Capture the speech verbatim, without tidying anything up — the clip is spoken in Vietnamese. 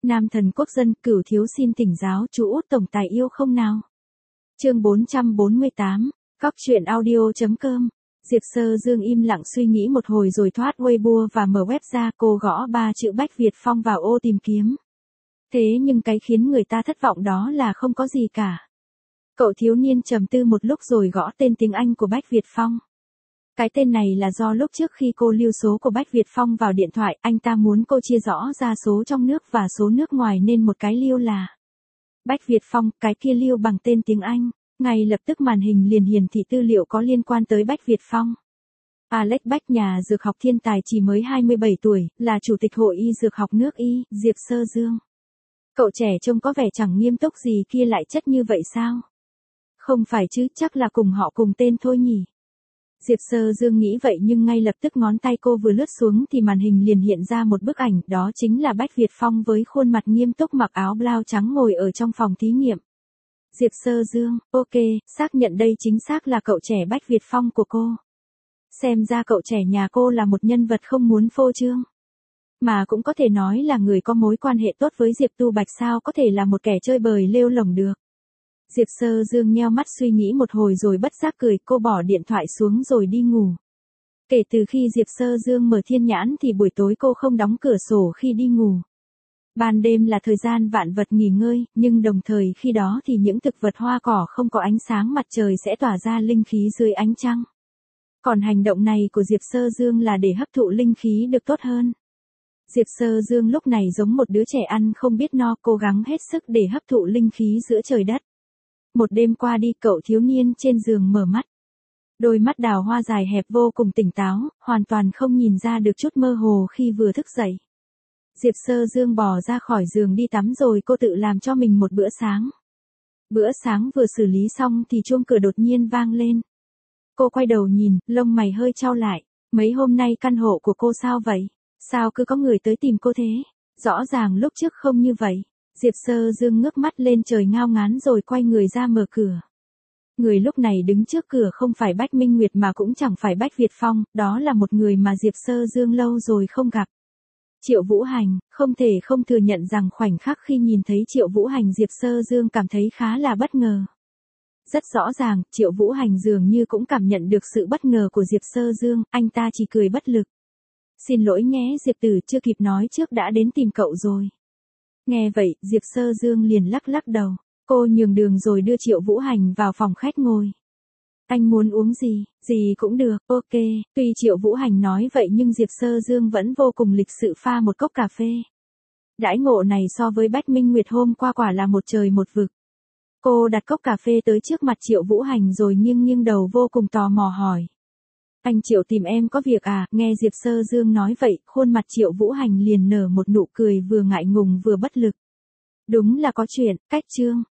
Nam thần quốc dân, Cửu thiếu xin thỉnh giáo chú Út tổng tài yêu không nào. Chương bốn trăm bốn mươi tám, Cóc truyện audio.com. Diệp Sơ Dương im lặng suy nghĩ một hồi rồi thoát Weibo và mở web ra, cô gõ ba chữ Bách Việt Phong vào ô tìm kiếm. Thế nhưng cái khiến người ta thất vọng đó là không có gì cả. Cậu thiếu niên trầm tư một lúc rồi gõ tên tiếng Anh của Bách Việt Phong. Cái tên này là do lúc trước khi cô lưu số của Bách Việt Phong vào điện thoại, anh ta muốn cô chia rõ ra số trong nước và số nước ngoài nên một cái lưu là Bách Việt Phong, cái kia lưu bằng tên tiếng Anh. Ngay lập tức màn hình liền hiển thị tư liệu có liên quan tới Bách Việt Phong. Alex Bách, nhà dược học thiên tài, chỉ mới hai mươi bảy tuổi, là chủ tịch hội y dược học nước Y, Diệp Sơ Dương. Cậu trẻ trông có vẻ chẳng nghiêm túc gì kia lại chất như vậy sao? Không phải chứ, chắc là cùng họ cùng tên thôi nhỉ. Diệp Sơ Dương nghĩ vậy nhưng ngay lập tức ngón tay cô vừa lướt xuống thì màn hình liền hiện ra một bức ảnh, đó chính là Bách Việt Phong với khuôn mặt nghiêm túc mặc áo blau trắng ngồi ở trong phòng thí nghiệm. Diệp Sơ Dương, ok, xác nhận đây chính xác là cậu trẻ Bách Việt Phong của cô. Xem ra cậu trẻ nhà cô là một nhân vật không muốn phô trương. Mà cũng có thể nói là người có mối quan hệ tốt với Diệp Tu Bạch, sao có thể là một kẻ chơi bời lêu lổng được. Diệp Sơ Dương nheo mắt suy nghĩ một hồi rồi bất giác cười, cô bỏ điện thoại xuống rồi đi ngủ. Kể từ khi Diệp Sơ Dương mở thiên nhãn thì buổi tối cô không đóng cửa sổ khi đi ngủ. Ban đêm là thời gian vạn vật nghỉ ngơi, nhưng đồng thời khi đó thì những thực vật hoa cỏ không có ánh sáng mặt trời sẽ tỏa ra linh khí dưới ánh trăng. Còn hành động này của Diệp Sơ Dương là để hấp thụ linh khí được tốt hơn. Diệp Sơ Dương lúc này giống một đứa trẻ ăn không biết no, cố gắng hết sức để hấp thụ linh khí giữa trời đất. Một đêm qua đi, cậu thiếu niên trên giường mở mắt. Đôi mắt đào hoa dài hẹp vô cùng tỉnh táo, hoàn toàn không nhìn ra được chút mơ hồ khi vừa thức dậy. Diệp Sơ Dương bò ra khỏi giường đi tắm rồi cô tự làm cho mình một bữa sáng. Bữa sáng vừa xử lý xong thì chuông cửa đột nhiên vang lên. Cô quay đầu nhìn, lông mày hơi chau lại. Mấy hôm nay căn hộ của cô sao vậy? Sao cứ có người tới tìm cô thế? Rõ ràng lúc trước không như vậy. Diệp Sơ Dương ngước mắt lên trời ngao ngán rồi quay người ra mở cửa. Người lúc này đứng trước cửa không phải Bách Minh Nguyệt mà cũng chẳng phải Bách Việt Phong, đó là một người mà Diệp Sơ Dương lâu rồi không gặp. Triệu Vũ Hành. Không thể không thừa nhận rằng khoảnh khắc khi nhìn thấy Triệu Vũ Hành, Diệp Sơ Dương cảm thấy khá là bất ngờ. Rất rõ ràng, Triệu Vũ Hành dường như cũng cảm nhận được sự bất ngờ của Diệp Sơ Dương, anh ta chỉ cười bất lực. Xin lỗi nhé Diệp Tử, chưa kịp nói trước đã đến tìm cậu rồi. Nghe vậy, Diệp Sơ Dương liền lắc lắc đầu. Cô nhường đường rồi đưa Triệu Vũ Hành vào phòng khách ngồi. Anh muốn uống gì? Gì cũng được, ok. Tuy Triệu Vũ Hành nói vậy nhưng Diệp Sơ Dương vẫn vô cùng lịch sự pha một cốc cà phê. Đãi ngộ này so với Bách Minh Nguyệt hôm qua quả là một trời một vực. Cô đặt cốc cà phê tới trước mặt Triệu Vũ Hành rồi nghiêng nghiêng đầu vô cùng tò mò hỏi. Anh Triệu tìm em có việc à? Nghe Diệp Sơ Dương nói vậy, khuôn mặt Triệu Vũ Hành liền nở một nụ cười vừa ngại ngùng vừa bất lực. Đúng là có chuyện, cách chương.